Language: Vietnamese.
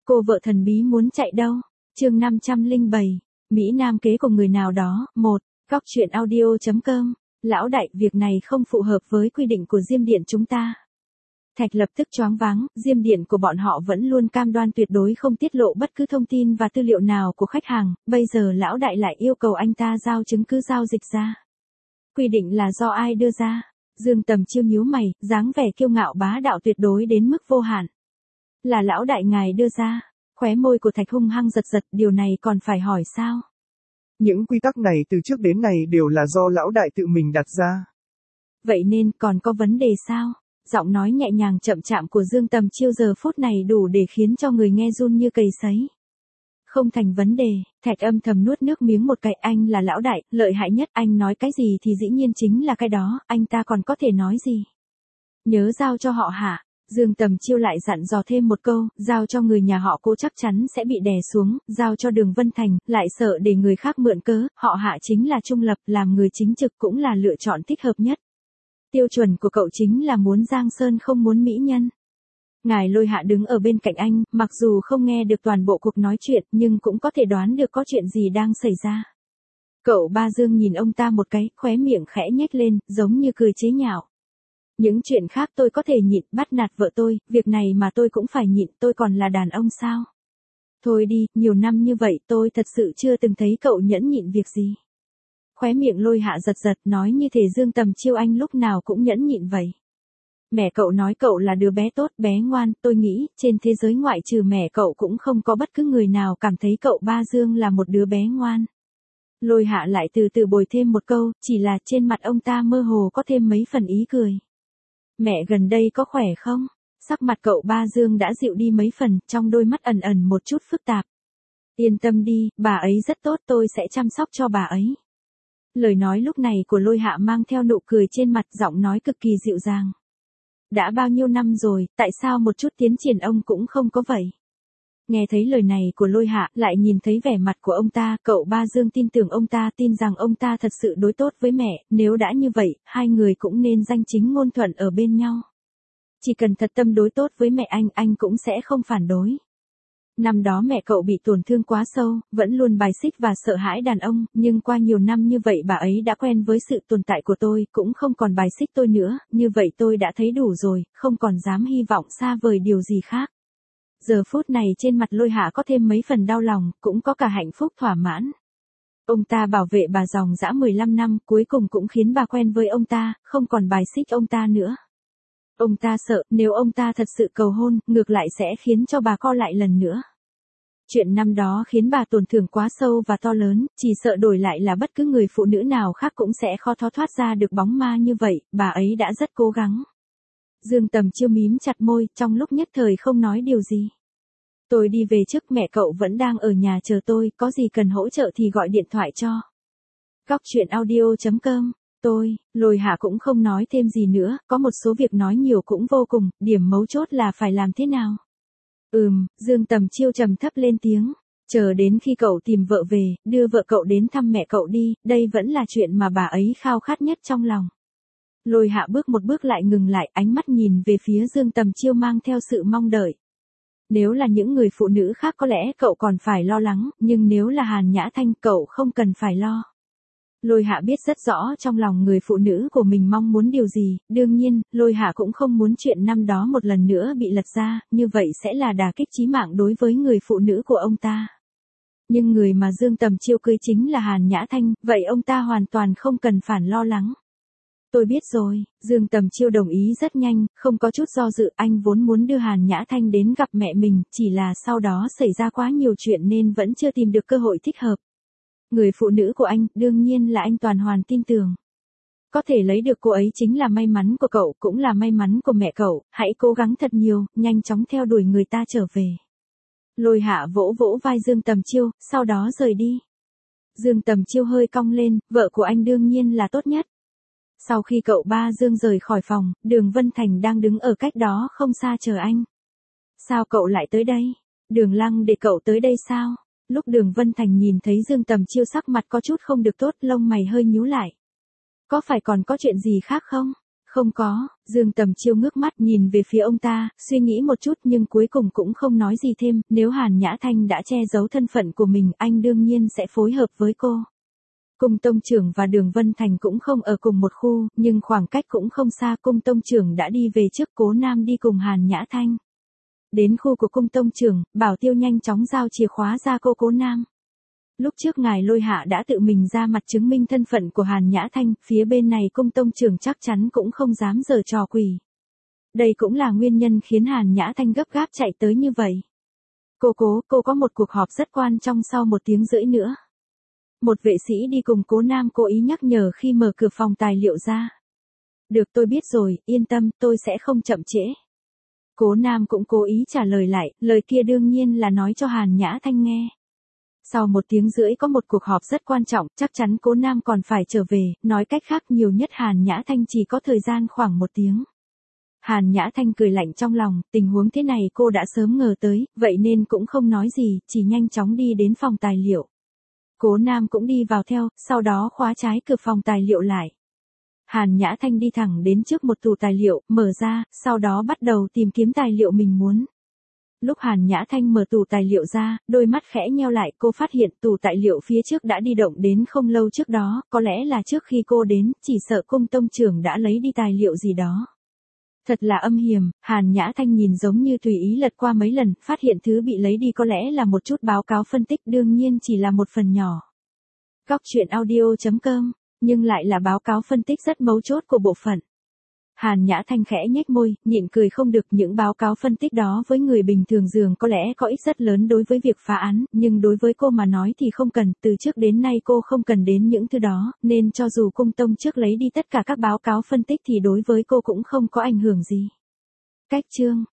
Cô vợ thần bí muốn chạy đâu? Chương 507. Mỹ Nam kế của người nào đó. 1. Góc truyện audio.com. Lão đại, việc này không phù hợp với quy định của Diêm Điện chúng ta. Thạch lập tức choáng váng, Diêm Điện của bọn họ vẫn luôn cam đoan tuyệt đối không tiết lộ bất cứ thông tin và tư liệu nào của khách hàng, bây giờ lão đại lại yêu cầu anh ta giao chứng cứ giao dịch ra. Quy định là do ai đưa ra? Dương Tầm Chiêu nhíu mày, dáng vẻ kiêu ngạo bá đạo tuyệt đối đến mức vô hạn. Là lão đại ngài đưa ra. Khóe môi của Thạch hung hăng giật giật, điều này còn phải hỏi sao? Những quy tắc này từ trước đến nay đều là do lão đại tự mình đặt ra. Vậy nên còn có vấn đề sao? Giọng nói nhẹ nhàng chậm chạm của Dương Tầm Chiêu giờ phút này đủ để khiến cho người nghe run như cầy sấy. Không thành vấn đề, Thạch âm thầm nuốt nước miếng một cái, anh là lão đại, lợi hại nhất, anh nói cái gì thì dĩ nhiên chính là cái đó, anh ta còn có thể nói gì? Nhớ giao cho họ hả? Dương Tầm Chiêu lại dặn dò thêm một câu, giao cho người nhà họ Cố chắc chắn sẽ bị đè xuống, giao cho Đường Vân Thành, lại sợ để người khác mượn cớ, họ Hạ chính là trung lập, làm người chính trực cũng là lựa chọn thích hợp nhất. Tiêu chuẩn của cậu chính là muốn Giang Sơn không muốn mỹ nhân. Ngài Lôi Hạ đứng ở bên cạnh anh, mặc dù không nghe được toàn bộ cuộc nói chuyện, nhưng cũng có thể đoán được có chuyện gì đang xảy ra. Cậu Ba Dương nhìn ông ta một cái, khóe miệng khẽ nhếch lên, giống như cười chế nhạo. Những chuyện khác tôi có thể nhịn, bắt nạt vợ tôi, việc này mà tôi cũng phải nhịn, tôi còn là đàn ông sao? Thôi đi, nhiều năm như vậy tôi thật sự chưa từng thấy cậu nhẫn nhịn việc gì. Khóe miệng Lôi Hạ giật giật, nói như thể Dương Tầm Chiêu anh lúc nào cũng nhẫn nhịn vậy. Mẹ cậu nói cậu là đứa bé tốt, bé ngoan, tôi nghĩ, trên thế giới ngoại trừ mẹ cậu cũng không có bất cứ người nào cảm thấy cậu Ba Dương là một đứa bé ngoan. Lôi Hạ lại từ từ bồi thêm một câu, chỉ là trên mặt ông ta mơ hồ có thêm mấy phần ý cười. Mẹ gần đây có khỏe không? Sắc mặt cậu Ba Dương đã dịu đi mấy phần, trong đôi mắt ẩn ẩn một chút phức tạp. Yên tâm đi, bà ấy rất tốt, tôi sẽ chăm sóc cho bà ấy. Lời nói lúc này của Lôi Hạ mang theo nụ cười trên mặt, giọng nói cực kỳ dịu dàng. Đã bao nhiêu năm rồi, tại sao một chút tiến triển ông cũng không có vậy? Nghe thấy lời này của Lôi Hạ, lại nhìn thấy vẻ mặt của ông ta, cậu Ba Dương tin tưởng ông ta, tin rằng ông ta thật sự đối tốt với mẹ, nếu đã như vậy, hai người cũng nên danh chính ngôn thuận ở bên nhau. Chỉ cần thật tâm đối tốt với mẹ anh cũng sẽ không phản đối. Năm đó mẹ cậu bị tổn thương quá sâu, vẫn luôn bài xích và sợ hãi đàn ông, nhưng qua nhiều năm như vậy bà ấy đã quen với sự tồn tại của tôi, cũng không còn bài xích tôi nữa, như vậy tôi đã thấy đủ rồi, không còn dám hy vọng xa vời điều gì khác. Giờ phút này trên mặt Lôi Hạ có thêm mấy phần đau lòng, cũng có cả hạnh phúc thỏa mãn. Ông ta bảo vệ bà dòng dã 15 năm, cuối cùng cũng khiến bà quen với ông ta, không còn bài xích ông ta nữa. Ông ta sợ, nếu ông ta thật sự cầu hôn, ngược lại sẽ khiến cho bà co lại lần nữa. Chuyện năm đó khiến bà tổn thương quá sâu và to lớn, chỉ sợ đổi lại là bất cứ người phụ nữ nào khác cũng sẽ khó thoát ra được bóng ma như vậy, bà ấy đã rất cố gắng. Dương Tầm Chiêu mím chặt môi, trong lúc nhất thời không nói điều gì. Tôi đi về trước, mẹ cậu vẫn đang ở nhà chờ tôi, có gì cần hỗ trợ thì gọi điện thoại cho. Góc truyện audio.com. Lôi Hạ cũng không nói thêm gì nữa, có một số việc nói nhiều cũng vô cùng, điểm mấu chốt là phải làm thế nào. Dương Tầm Chiêu trầm thấp lên tiếng, chờ đến khi cậu tìm vợ về, đưa vợ cậu đến thăm mẹ cậu đi, đây vẫn là chuyện mà bà ấy khao khát nhất trong lòng. Lôi Hạ bước một bước lại ngừng lại, ánh mắt nhìn về phía Dương Tầm Chiêu mang theo sự mong đợi. Nếu là những người phụ nữ khác có lẽ cậu còn phải lo lắng, nhưng nếu là Hàn Nhã Thanh cậu không cần phải lo. Lôi Hạ biết rất rõ trong lòng người phụ nữ của mình mong muốn điều gì, đương nhiên, Lôi Hạ cũng không muốn chuyện năm đó một lần nữa bị lật ra, như vậy sẽ là đả kích chí mạng đối với người phụ nữ của ông ta. Nhưng người mà Dương Tầm Chiêu cưới chính là Hàn Nhã Thanh, vậy ông ta hoàn toàn không cần phải lo lắng. Tôi biết rồi, Dương Tầm Chiêu đồng ý rất nhanh, không có chút do dự, anh vốn muốn đưa Hàn Nhã Thanh đến gặp mẹ mình, chỉ là sau đó xảy ra quá nhiều chuyện nên vẫn chưa tìm được cơ hội thích hợp. Người phụ nữ của anh, đương nhiên là anh toàn hoàn tin tưởng. Có thể lấy được cô ấy chính là may mắn của cậu, cũng là may mắn của mẹ cậu, hãy cố gắng thật nhiều, nhanh chóng theo đuổi người ta trở về. Lôi Hạ vỗ vỗ vai Dương Tầm Chiêu, sau đó rời đi. Dương Tầm Chiêu hơi cong lên, vợ của anh đương nhiên là tốt nhất. Sau khi cậu Ba Dương rời khỏi phòng, Đường Vân Thành đang đứng ở cách đó không xa chờ anh. Sao cậu lại tới đây? Đường Lăng để cậu tới đây sao? Lúc Đường Vân Thành nhìn thấy Dương Tầm Chiêu sắc mặt có chút không được tốt, lông mày hơi nhíu lại. Có phải còn có chuyện gì khác không? Không có, Dương Tầm Chiêu ngước mắt nhìn về phía ông ta, suy nghĩ một chút nhưng cuối cùng cũng không nói gì thêm, nếu Hàn Nhã Thanh đã che giấu thân phận của mình, anh đương nhiên sẽ phối hợp với cô. Cung tông trưởng và Đường Vân Thành cũng không ở cùng một khu, nhưng khoảng cách cũng không xa, cung tông trưởng đã đi về trước, Cố Nam đi cùng Hàn Nhã Thanh. Đến khu của cung tông trưởng, Bảo Tiêu nhanh chóng giao chìa khóa ra cô Cố Nam. Lúc trước ngài Lôi Hạ đã tự mình ra mặt chứng minh thân phận của Hàn Nhã Thanh, phía bên này cung tông trưởng chắc chắn cũng không dám giở trò quỷ. Đây cũng là nguyên nhân khiến Hàn Nhã Thanh gấp gáp chạy tới như vậy. Cô có một cuộc họp rất quan trọng sau 1 tiếng rưỡi nữa. Một vệ sĩ đi cùng Cố Nam cố ý nhắc nhở khi mở cửa phòng tài liệu ra. Được, tôi biết rồi, yên tâm, tôi sẽ không chậm trễ. Cố Nam cũng cố ý trả lời lại, lời kia đương nhiên là nói cho Hàn Nhã Thanh nghe. Sau 1 tiếng rưỡi có một cuộc họp rất quan trọng, chắc chắn Cố Nam còn phải trở về, nói cách khác nhiều nhất Hàn Nhã Thanh chỉ có thời gian khoảng 1 tiếng. Hàn Nhã Thanh cười lạnh trong lòng, tình huống thế này cô đã sớm ngờ tới, vậy nên cũng không nói gì, chỉ nhanh chóng đi đến phòng tài liệu. Cố Nam cũng đi vào theo, sau đó khóa trái cửa phòng tài liệu lại. Hàn Nhã Thanh đi thẳng đến trước một tủ tài liệu, mở ra, sau đó bắt đầu tìm kiếm tài liệu mình muốn. Lúc Hàn Nhã Thanh mở tủ tài liệu ra, đôi mắt khẽ nheo lại, cô phát hiện tủ tài liệu phía trước đã đi động đến không lâu trước đó, có lẽ là trước khi cô đến, chỉ sợ cung tông trưởng đã lấy đi tài liệu gì đó. Thật là âm hiểm, Hàn Nhã Thanh nhìn giống như tùy ý lật qua mấy lần, phát hiện thứ bị lấy đi có lẽ là một chút báo cáo phân tích, đương nhiên chỉ là một phần nhỏ. Góc truyện audio.com, nhưng lại là báo cáo phân tích rất mấu chốt của bộ phận. Hàn Nhã Thanh khẽ nhếch môi, nhịn cười không được, những báo cáo phân tích đó với người bình thường dường có lẽ có ích rất lớn đối với việc phá án, nhưng đối với cô mà nói thì không cần, từ trước đến nay cô không cần đến những thứ đó, nên cho dù cung tông trước lấy đi tất cả các báo cáo phân tích thì đối với cô cũng không có ảnh hưởng gì. Cách chương